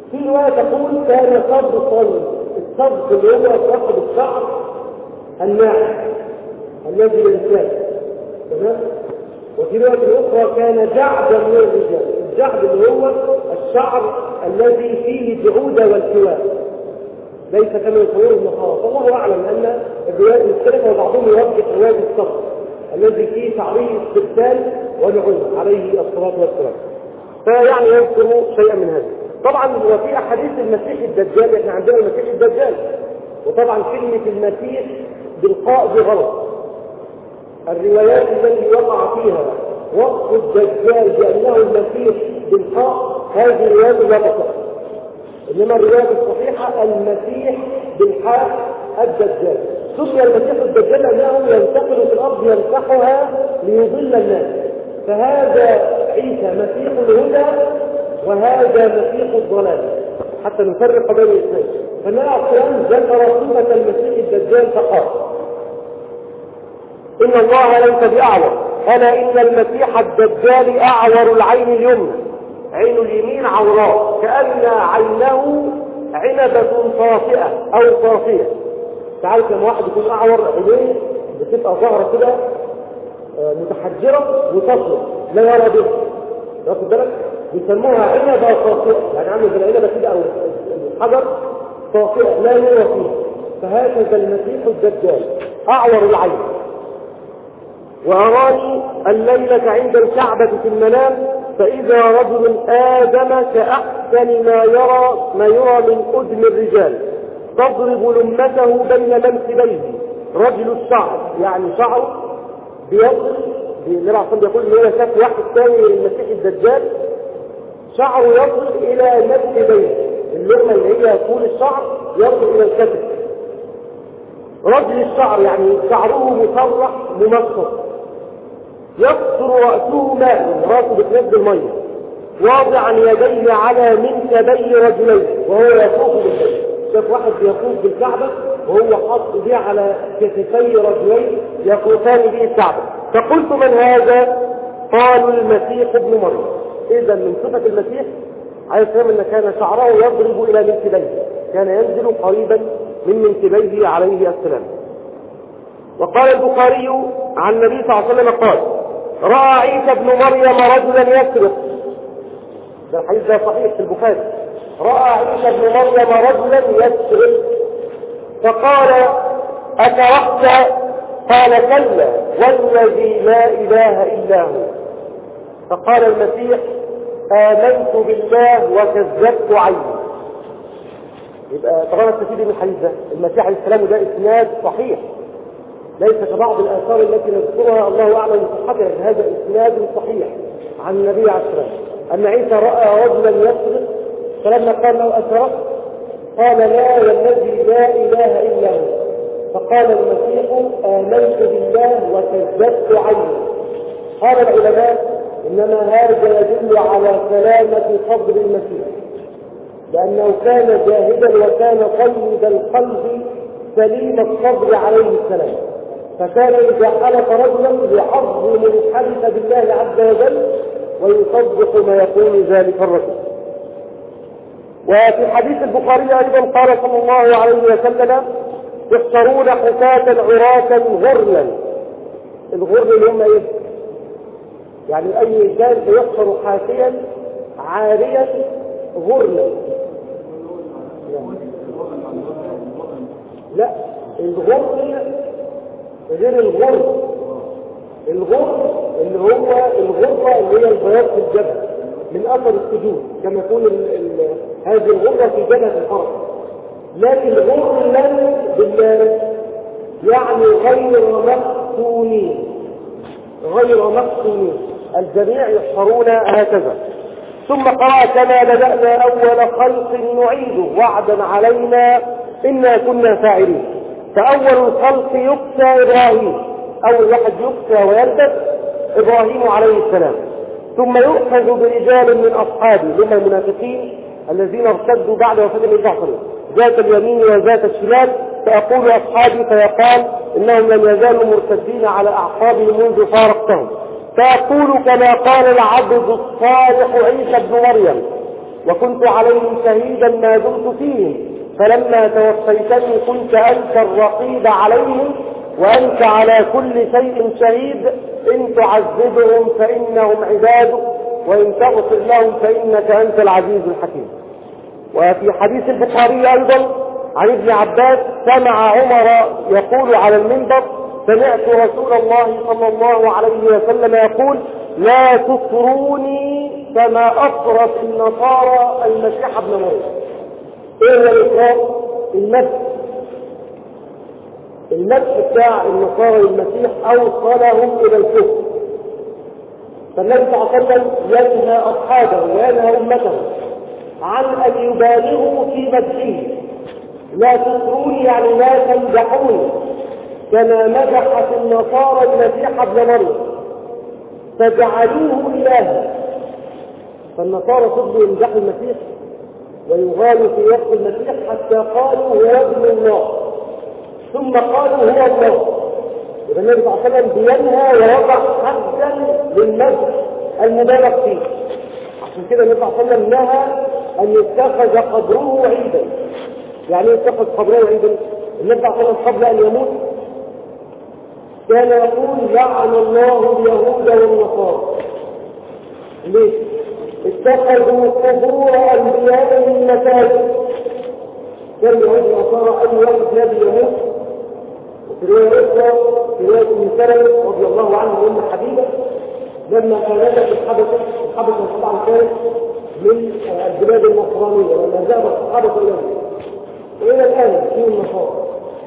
في رواية تقول كان صبغ صلب، الصبغ اللي هو صبغ الشعر الناعم الذي ينساه، تمام؟ وفي رواية أخرى كان جعدا من الرجال، الجعد اللي هو الشعر الذي فيه الجعودة والكواء، ليس كما يقولون النصارى. فالله أعلم أن الروايات مختلفة، وبعضهم يوجه رواية الصبغ الذي فيه شعره استبدال ونعوم عليه الصلاة والسلام. فيعني يذكر شيئا من هذا. طبعا هو في أحاديث المسيح الدجال، احنا عندنا المسيح الدجال، وطبعا كلمة المسيح بالقاء دي غلط. الروايات التي وقع فيها وصف الدجال بأنه المسيح بالقاء هذه الروايات لا تصح، إنما الروايات الصحيحة المسيح بالحاء الدجال. سمي المسيح الدجال لأنه ينتقل في الأرض يمسحها ليضل الناس، فهذا عيسى مسيح الهدى وهذا مسيح الضلال، حتى نفرق بين الاثنين. فالنبي عليه الصلاة والسلام ذكر صفة المسيح الدجال فقال: إن الله ليس بأعور، ألا إن المسيح الدجال أعور العين اليمنى، عين اليمين عوراء كأن عينه عنبة صافئة أو صافية. تعرف لما واحد يكون أعور عينيه بتبقى ظاهرة كده متحجرة وتصل لا يرى بها، واخد بالك؟ بيسموها عنبة صافئة، يعني عامل زي العنبة كده أو الحجر صافئة لا يرى فيها. فهكذا المسيح الدجال أعور العين. وأراني الليلة عند الكعبة في المنام فإذا رجل آدم كأحسن ما يرى ما يرى من أذن الرجال، تضرب لمته بين منكبيه، رجل الشعر يعني شعر بيصل، النبي عليه الصلاة يقول إن هو شاف واحد ثاني للمسيح الدجال شعره يصل إلى منكبيه، اللقمة اللي هي طول الشعر يصل إلى الكتف. رجل الشعر يعني شعره مسرح ممسط، يقصر رأسه ماء، رأسه بتنزل مية، واضعا يديه على منكبي رجلين وهو يطوف بالبيت. شاف واحد بيطوف بالكعبة وهو حاط ايديه على كتفي رجلين يطوفان به الكعبة. فقلت: من هذا؟ قالوا: المسيح ابن مريم. إذا من صفة المسيح عليه السلام أن كان شعره يضرب إلى منكبيه، كان ينزل قريبا من منكبيه عليه السلام. وقال البخاري عن النبي صلى الله عليه وسلم قال: رأى عيسى ابن مريم رجلا يسرق. ده الحديث ده صحيح في البخاري. رأى عيسى ابن مريم رجلا يسرق فقال: أسرقت؟ قال: كلا والذي لا إله إلا هو. فقال المسيح: آمنت بالله وكذبت عيني. يبقى طبعا نستفيد من الحديث ده، المسيح عليه السلام ده إسناد صحيح، ليس كبعض الآثار التي نذكرها الله أعلم بصحتها، هذا إسناد صحيح عن النبي عليه السلام أن عيسى رأى رجلا يسرق، فلما قال له: أسرقت؟ قال: لا والذي لا إله إلا هو. فقال المسيح: آمنت بالله وكذبت عيني. قال العلماء: إنما هذا يدل على سلامة صدر المسيح، لأنه كان جاهدا وكان طيب القلب سليم الصدر عليه السلام، فكان إذا حلف رجلا يعظم الحلف بالله عز وجل ويصدق ما يقول ذلك الرجل. وفي حديث البخاري أيضا قال صلى الله عليه وسلم: يحشرون حفاة عراة غرلا. الغرل اللي هم ايه؟ يعني اي انسان سيحشر حافيا عاريا غرلا. لا، الغرل غير الغرل. الغرل اللي هو الغرة اللي هي البياض في الجبهة من اثر السجود، كما يكون هذه الغرة في جبهة الحرب. لكن غرلا بالله يعني غير مفتونين، غير مفتونين، الجميع يحشرون هكذا. ثم قرأ: كما بدأنا أول خلق نعيده وعدا علينا إنا كنا فاعلين. فأول الخلق يقسى إبراهيم، أول واحد يقسى ويلبس إبراهيم عليه السلام، ثم يؤخذ برجال من أصحابه من المنافقين الذين ارتدوا بعد وفاة النبي صلى الله عليه وسلم ذات اليمين وذات الشمال، فيقول أصحابي فيقال إنهم لم يزالوا مرتدين على أعقابهم منذ فارقتهم، فيقول كما قال العبد الصالح عيسى ابن مريم: وكنت عليهم شهيدا ما دمت فيهم، فلما توفيتني كنت أنت الرقيب عليهم وأنت على كل شيء شهيد، إن تعذبهم فإنهم عبادك وإن تغفر لهم فإنك أنت العزيز الحكيم. وفي حديث البخاري أيضا عن ابن عباس سمع عمر يقول على المنبر: سمعت رسول الله صلى الله عليه وسلم يقول: لا تطروني كما أطرت النصارى المسيح ابن مريم. ايه هو الإطراء؟ المدح. المدح بتاع النصارى المسيح أوصلهم إلى الكفر. فالنبي صلى الله عليه وسلم ينهى أصحابه وينهى أمته عن أن يبالغوا في مدحه. لا تطروني يعني لا تمدحوني كما مدحت النصارى المسيح ابن مريم فجعلوه إلها. فالنصارى فضلوا يمدحوا المسيح ويغالوا في وصف المسيح حتى قالوا هو ابن الله، ثم قالوا هو الله. إذا النبي صلى الله عليه وسلم بينهى ووضع حدا للمدح المبالغ فيه. عشان كده النبي صلى الله عليه وسلم نهى أن يتخذ قبره عيدا. يعني يتخذ قبره عيدا؟ النبي صلى الله عليه وسلم قبل أن يموت كان يقول: لعن الله اليهود والنصارى. ليه؟ اتخذوا قبور أنبيائهم مساجد. كان اليهود والنصارى أي واحد نبي يموت، وفي رواية أخرى في رواية ابن سلمة رضي الله عنه وأم حبيبة لما كانت الحبشة الحبشة طبعا كانت من البلاد النصرانية، لما ذهب الصحابة إليهم وإلى الآن في النصارى،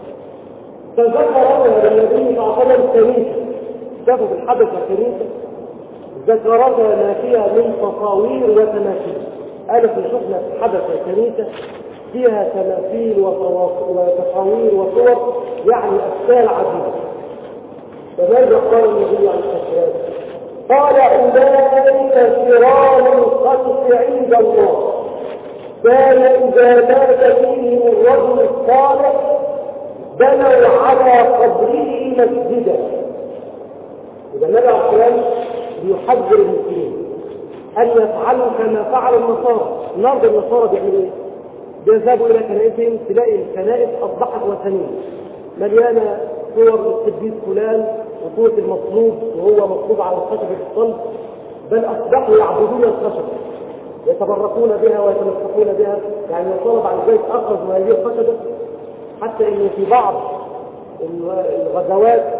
فذكر النبي صلى الله عليه وسلم كنيسة، شافوا في الحبشة كنيسة ذكرتها ما فيها من تصاوير وتماثيل. قال في شفنا في الحبشة كنيسة فيها تماثيل وتصاوير وصور، يعني أشكال عديدة. فماذا قال النبي عليه الصلاة والسلام؟ قال: أولئك شرار الخلق عند الله، كان إذا مات فيهم الرجل الصالح بنوا على قبره مسجدا. إذا النبي عليه الصلاة والسلام يحذر المسلمين أن يفعلوا كما فعل النصارى. النهارده النصارى بيعملوا إيه؟ بيذهبوا إلى كنائسهم تلاقي الكنائس أصبحت وثنية مليانة صور القديس فلان وصورة المصلوب وهو مصلوب على الخشب في الصلب، بل أصبحوا يعبدون الخشب يتبركون بها ويتمسكون بها. يعني النصارى بعد ذلك أخذوا هذه الخشبة حتى إنه في بعض الغزوات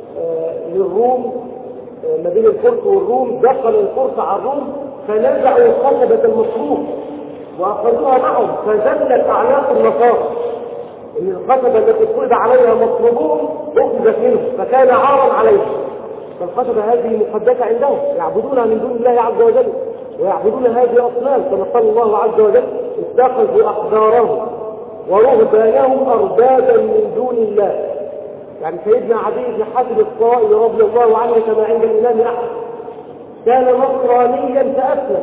للروم ما بين الفرس والروم دخل الفرس على الروم فنزعوا الخشبة المصلوب وأخذوها معهم، فزلت أعناق النصارى إن الخشبة التي فرض عليها مصلوبون أخذت منهم فكان عارا عليهم. فالخشبة هذه مقدسة عندهم، يعبدونها من دون الله عز وجل ويعبدون هذه الأصنام، كما قال الله عز وجل: اتخذوا أحبارهم ورهبانهم أربابا من دون الله. يعني سيدنا عدي بن حاتم الطائي رضي الله عنه كما عند الإمام أحمد كان نصرانيا فأسلم.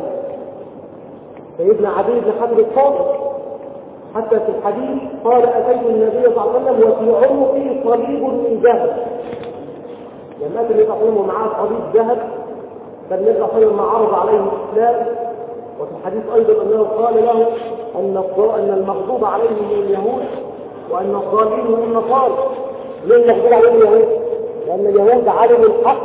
سيدنا عدي بن حاتم الطائي حتى في الحديث قال: أتيت النبي صلى الله عليه وسلم وفي عنقي صليب من ذهب. لما أتى النبي صلى الله عليه وسلم ومعاه صليب ذهب، فالنبي صلى الله عليه وسلم عرض عليه الإسلام. وفي الحديث أيضا أنه قال له أن المغضوب عليهم من اليهود وأن الضالين من النصارى. ليه المغضوب عليهم اليهود؟ لأن اليهود علموا الحق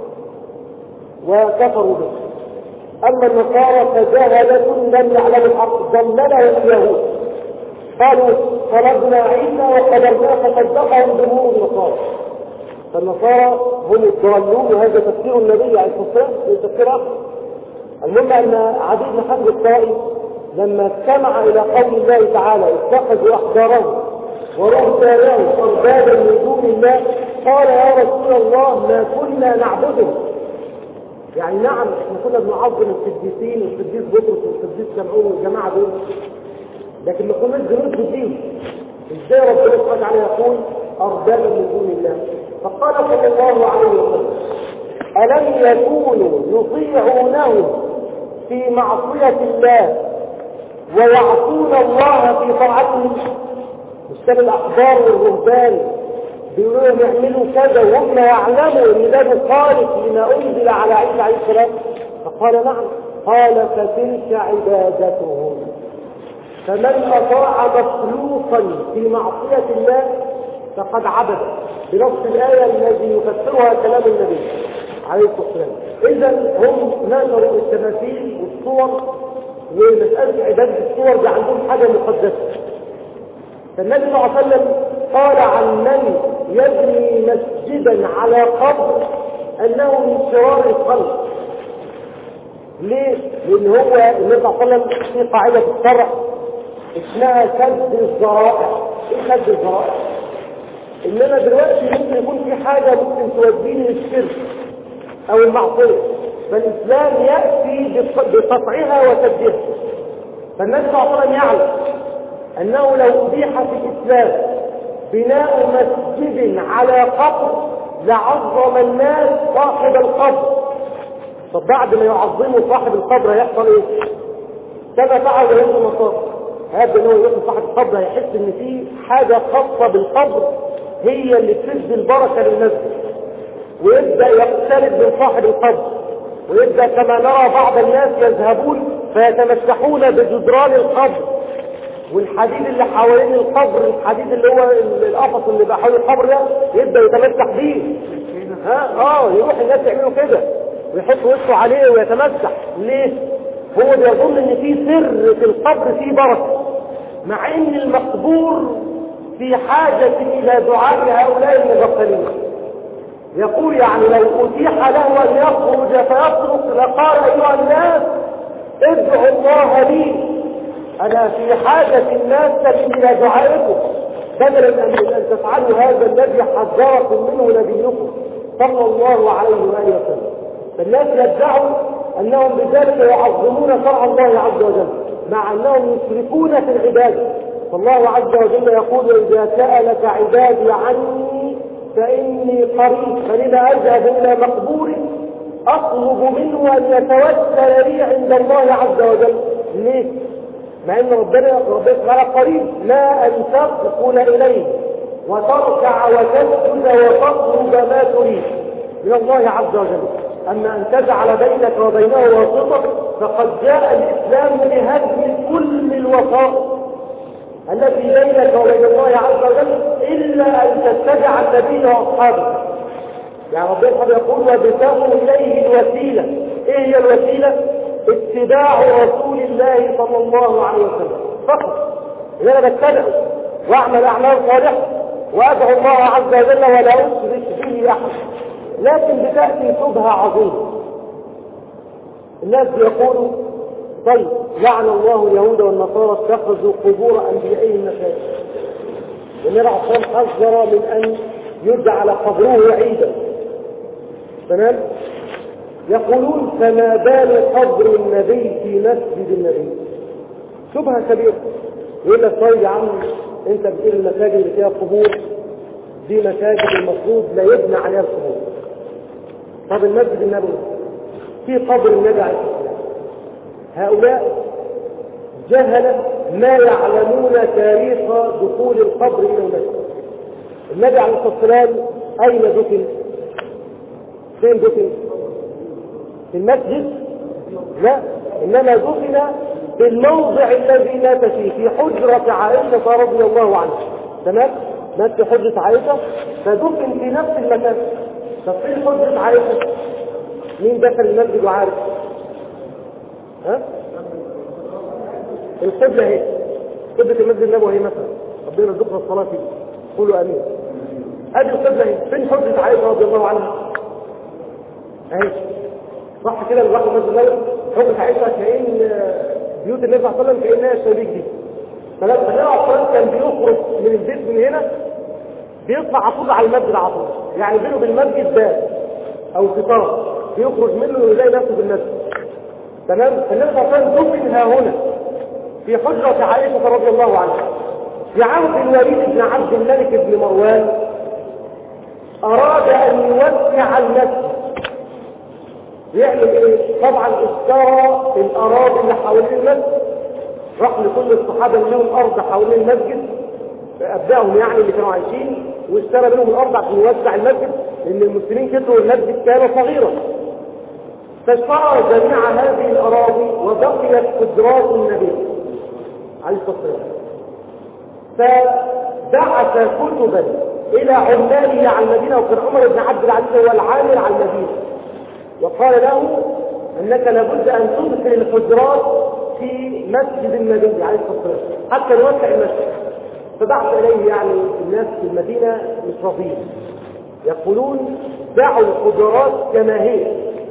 وكفروا به، أما النصارى فجهلة لم يعلموا الحق ضللهم اليهود. قالوا طلبنا عيسى وقدرناه فصدقهم جمهور النصارى. فالنصارى هم الضالون، وهذا تفسير النبي عليه الصلاة والسلام في تفسير آخر. المهم أن عدي بن حاتم الطائي لما استمع إلى قول الله تعالى: اتخذوا أحبارهم ورهبانهم أربابا من دون الله، قال: يا رسول الله ما كنا نعبدهم. يعني نعم احنا كنا بنعظم القديسين والقديس بطرس والقديس شمعون والجماعة دول، لكن ما كناش بنرد فيهم. ازاي ربنا سبحانه وتعالى يقول أربابا من دون الله؟ فقال صلى الله عليه وسلم: ألم يكونوا يطيعونه في معصية الله ويعصون الله في طاعته؟ مش كان الأحبار والرهبان بيقولوا لهم يعملوا كذا وهم يعلموا ان ده مخالف لما انزل على عيسى عليه السلام؟ فقال: نعم قال فتلك عبادتهم. فمن أطاع مخلوقا في معصية الله فقد عبد، بنص الآية الذي يفسرها كلام النبي عليه الصلاة والسلام. إذا هم نشروا التماثيل والصور، ومسألة عبادة الصور دي عندهم حاجة مقدسة. فالنبي صلى الله عليه وسلم قال عن من يبني مسجدا على قبر أنه من شرار الخلق. ليه؟ لأن هو النبي صلى الله عليه وسلم في قاعدة الشرع اسمها سد الذرائع. إيه سد الذرائع؟ إنما دلوقتي ممكن يكون في حاجة ممكن توديني للشرك أو المعصية، فالإسلام يأتي بقطعها وسدها. فالنبي صلى الله عليه وسلم يعلم أنه لو أبيح في الإسلام بناء مسجد على قبر لعظم الناس صاحب القبر. طب بعد ما يعظموا صاحب القبر هيحصل ايه؟ كما فعل اليهود والنصارى. هذا انه يروح صاحب القبر هيحس ان في حاجه خاصه بالقبر هي اللي تسد البركه للمسجد، ويبدا يقترب من صاحب القبر، ويبدا كما نرى بعض الناس يذهبون فيتمسحون بجدران القبر والحديد اللي حوالين القبر، الحديد اللي هو القفص اللي بقى حوالين القبر ده يبدا يتمسح بيه. ها اه يروح الناس يعملوا كده ويحط وشه عليه ويتمسح. ليه؟ هو بيظن ان في سر في القبر فيه بركه، مع ان المقبور في حاجه الى دعاء هؤلاء المغفلين. يقول يعني لو اتيح له ان يخرج فيصرخ لقال ايها الناس ادعوا الله لي، انا في حاجه الناس الى دعائكم، بدلا من ان تفعلوا هذا الذي حذركم منه نبيكم صلى الله عليه واله وسلم. فالناس يدعوا انهم بذلك يعظمون شرع الله عز وجل، مع انهم يشركون في العباده. فالله عز وجل يقول اذا سالك عبادي عني فاني قريب، فلما اذهب الى مقبور اطلب منه ان يتوسل لي عند الله عز وجل. ليه؟ مع ان ربنا ربنا تعالى قريب، لا ان تدخل اليه وتركع وتسجد وتطلب ما تريد من الله عز وجل. اما ان تجعل بينك وبينه واسطه فقد جاء الاسلام بهدم كل الوسائط التي بينك وبين الله عز وجل الا ان تتبع النبي واصحابه. يعني ربنا يقول وابتغوا اليه الوسيله. ايه هي الوسيله؟ اتباع رسول الله صلى الله عليه وسلم فقط. إن انا بتبعه واعمل اعمال صالحه وادعو الله عز وجل ولا اشرك به احد. لكن بتاتي شبهه عظيمه. الناس بيقولوا طيب لعن الله اليهود والنصارى اتخذوا قبور انبيائهم مساجد، والنبي عليه الصلاه والسلام حذر من ان يجعل قبره عيدا. تمام؟ يقولون فما بال قبر النبي في مسجد النبي؟ شبهه كبيره. يقول لك طيب يا عم انت بتقول المساجد اللي فيها قبور دي مساجد المفروض لا يبنى عليها القبور. طب المسجد النبوي في قبر النبي عليه الصلاه والسلام. هؤلاء جهلة ما يعلمون تاريخ دخول القبر الى المسجد. النبي عليه الصلاه والسلام اين دفن؟ فين دفن؟ في المسجد؟ لا، انما دفن في الموضع الذي مات فيه، في حجرة عائشة رضي الله عنها. تمام؟ مات في حجرة عائشة فدفن في نفس المكان. طب فين حجرة عائشة؟ مين دخل المسجد وعارف؟ ها؟ القبلة اهي، قبلة المسجد النبوي اهي مثلا، ربنا يرزقنا الصلاة فيه، قولوا امين. ادي القبلة اهي، فين حجرة عائشة رضي الله عنها؟ اهي صح كده. الواحد المسجد النبوي حجرة عائشة كأن بيوت النبي صلى الله عليه وسلم كأنها شبيك دي. فلما النبي عليه الصلاة والسلام كان بيخرج من البيت من هنا بيطلع على طول على المسجد على طول، يعني بينه وبين المسجد باب او قطار بيخرج منه ويلاقي نفسه في المسجد. تمام؟ فالنبي صلى الله عليه وسلم دفن ها هنا في حجرة عائشة رضي الله عنها. في عهد الوليد بن عبد الملك بن مروان أراد أن يوسع المسجد. يعمل إيه؟ طبعا اشترى الأراضي اللي حوالين المسجد، راح لكل الصحابة اللي لهم أرض حوالين المسجد أبدأهم يعني اللي كانوا عايشين، واشترى منهم الأرض عشان يوسع المسجد، لأن المسلمين كتروا المسجد كان صغيرا. فاشترى جميع هذه الأراضي وبقيت قدرات النبي عليه الصلاة والسلام، فبعث كتبا إلى عماله على المدينة، وكان عمر بن عبد العزيز هو العامل على المدينة، وقال له أنك لابد أن تدخل الحجرات في مسجد النبي عليه الصلاة والسلام حتى نوسع المسجد. فبعث إليه يعني الناس في المدينة مش راضين، يقولون دعوا الحجرات كما هي،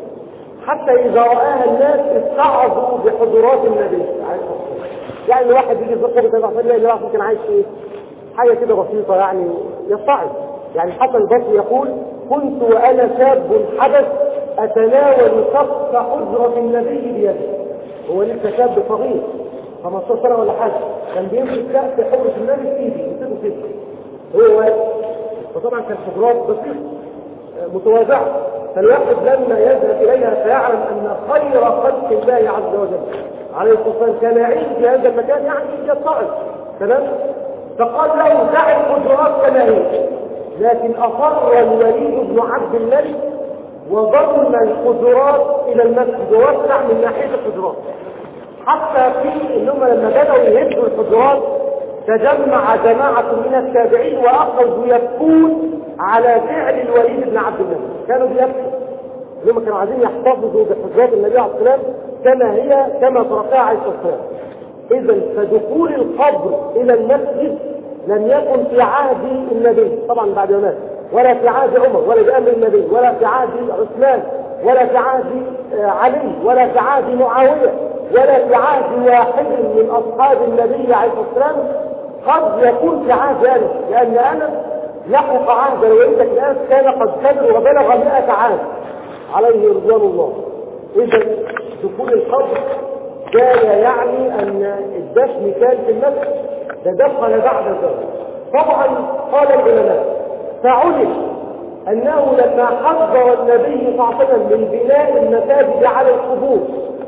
حتى إذا رآها الناس استعظوا بحجرات النبي عليه الصلاة والسلام. يعني الواحد يجي يزور قبة النبي يلاقي الواحد ممكن عايش ايه حاجة كده بسيطة يعني يصعد. يعني حسن البصري يقول كنت وأنا شاب حدث أتناول سقف حجرة النبي بيده. هو لسه شاب صغير خمستاشر سنة ولا حاجة، كان بيمسك سقف حجرة النبي في ايدي يمسكه كده هو واقف. فطبعا كان حجرات بسيطة متواضعة، فالواحد لما يذهب إليها فيعلم أن خير خلق الله عز وجل عليه الصلاة والسلام كان يعيش في هذا المكان، يعني يصعد تمام. فقال له دع الحجرات كما هي، لكن أصر الوليد بن عبد الملك وضم الحجرات إلى المسجد ووسع من ناحية الحجرات، حتى في إنهم لما بدأوا يهدوا الحجرات تجمع جماعة من التابعين وأخذوا يبكون على فعل الوليد بن عبد الملك. كانوا بيبكوا لما كانوا عايزين يحتفظوا بحجرات النبي عليه الصلاة والسلام كما هي كما تركها عليه الصلاة والسلام. إذا فدخول القبر إلى المسجد لم يكن في عهد النبي طبعا بعد مات، ولا في عهد عمر، ولا بأمر النبي، ولا في عهد عثمان، ولا في عهد علي، ولا في عهد معاوية، ولا في عهد واحد من أصحاب النبي عليه الصلاة والسلام. قد يكون في عهد أنس، لأن أنس لحق عهد الوليد الآن كان قد كبر وبلغ مئة عام عليه رضوان الله. إذا دخول القبر كان يعني أن الدفن كان في المسجد، تدخل بعد ذلك. طبعا قال العلماء فعلم أنه لما حذر النبي صلى الله عليه وسلم من بناء المساجد على القبور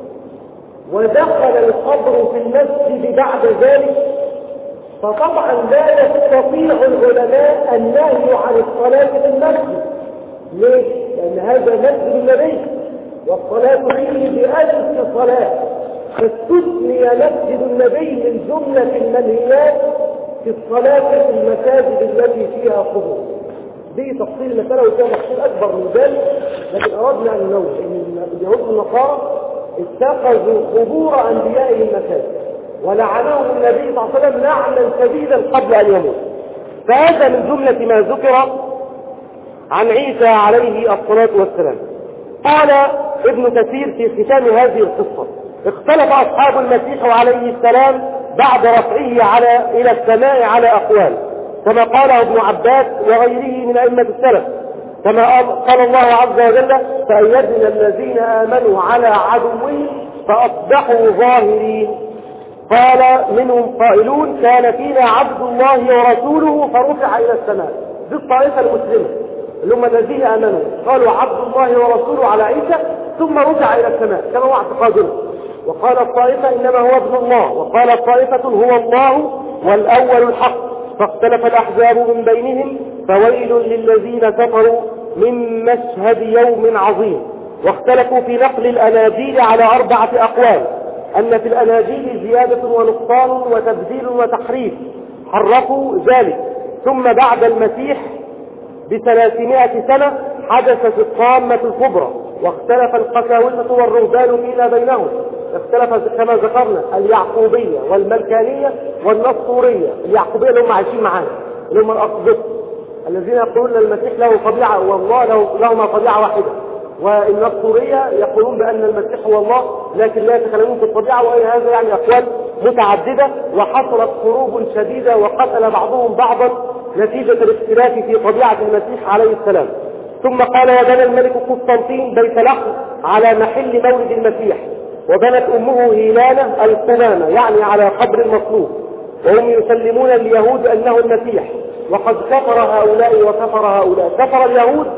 ودخل القبر في المسجد بعد ذلك، فطبعا لا يستطيع العلماء النهي عن الصلاة في المسجد. ليه؟ لأن هذا مسجد النبي والصلاة فيه بألف صلاة، فاستثني مسجد النبي من جملة المنهيات في الصلاة في المساجد التي فيها قبور. دي تفصيل المسألة وكان تفصيل أكبر من ذلك، لكن أردنا أن نقول إن اليهود والنصارى اتخذوا قبور أنبيائهم مساجد ولعنهم النبي صلى الله عليه وسلم لعنا شديدا قبل أن يموت. فهذا من جملة ما ذكر عن عيسى عليه الصلاة والسلام. قال ابن كثير في ختام هذه القصة اختلف أصحاب المسيح عليه السلام بعد رفعه على إلى السماء على أقوال، كما قاله ابن عباس وغيره من أئمة السلف، كما قال الله عز وجل فأيدنا الذين آمنوا على عدوهم فأصبحوا ظاهرين. قال منهم قائلون كان فينا عبد الله ورسوله فرفع إلى السماء. دي الطائفة المسلمة اللي هم الذين آمنوا قالوا عبد الله ورسوله على عيسى ثم رفع إلى السماء كما هو اعتقادهم. وقال الطائفة إنما هو ابن الله، وقال الطائفة هو الله والأول الحق، فاختلف الأحزاب من بينهم فويل للذين كفروا من مشهد يوم عظيم. واختلفوا في نقل الأناجيل على أربعة أقوال، أن في الأناجيل زيادة ونقصان وتبديل وتحريف، حرفوا ذلك. ثم بعد المسيح بثلاثمائة سنة حدثت الطامة الكبرى، واختلف القساوسة والرهبان فيما بينهم، اختلف كما ذكرنا اليعقوبية والملكانية والنصورية. اليعقوبية اللي هم عايشين معانا اللي هم الأقباط الذين يقولون المسيح له طبيعة والله له لهما طبيعة واحدة، والنصورية يقولون بأن المسيح هو الله لكن لا يتكلمون في الطبيعة، وأي هذا يعني أقوال متعددة، وحصلت حروب شديدة وقتل بعضهم بعضا نتيجة الاختلاف في طبيعة المسيح عليه السلام. ثم قال وبنى الملك قسطنطين بيت لحم على محل مولد المسيح، وبنت أمه هيلانة القمامة يعني على قبر المصلوب، وهم يسلمون اليهود أنه المسيح، وقد كفر هؤلاء وكفر هؤلاء. كفر اليهود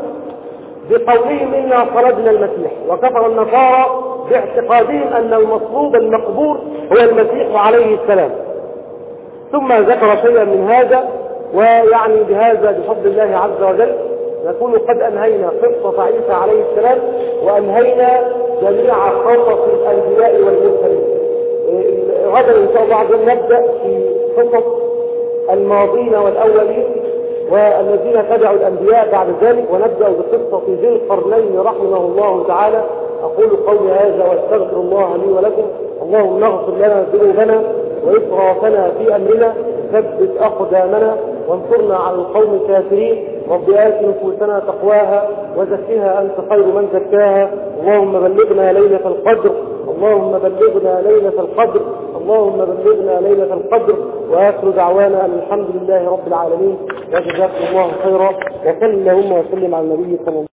بقولهم إنا صلبنا المسيح، وكفر النصارى باعتقادهم أن المصلوب المقبور هو المسيح عليه السلام. ثم ذكر شيئا من هذا، ويعني بهذا بفضل الله عز وجل نكون قد أنهينا قصة عيسى عليه السلام وأنهينا جميع قصص الأنبياء والمرسلين. غدا إن شاء الله عز وجل نبدأ في قصص الماضين والأولين والذين تبعوا الأنبياء بعد ذلك، ونبدأ بقصة ذي القرنين رحمه الله تعالى. أقول قولي هذا واستغفر الله لي ولكم. اللهم اغفر لنا ذنوبنا وإسرافنا في أمرنا، ثبت أقدامنا وانصرنا على القوم الكافرين. رب آت نفوسنا تقواها وزكها أنت خير من زكاها. اللهم بلغنا ليلة القدر، اللهم بلغنا ليلة القدر، اللهم بلغنا ليلة القدر. وآخر دعوانا أن الحمد لله رب العالمين، وجزاكم الله خيرا، وصلى اللهم وسلم على النبي صلى الله عليه وسلم.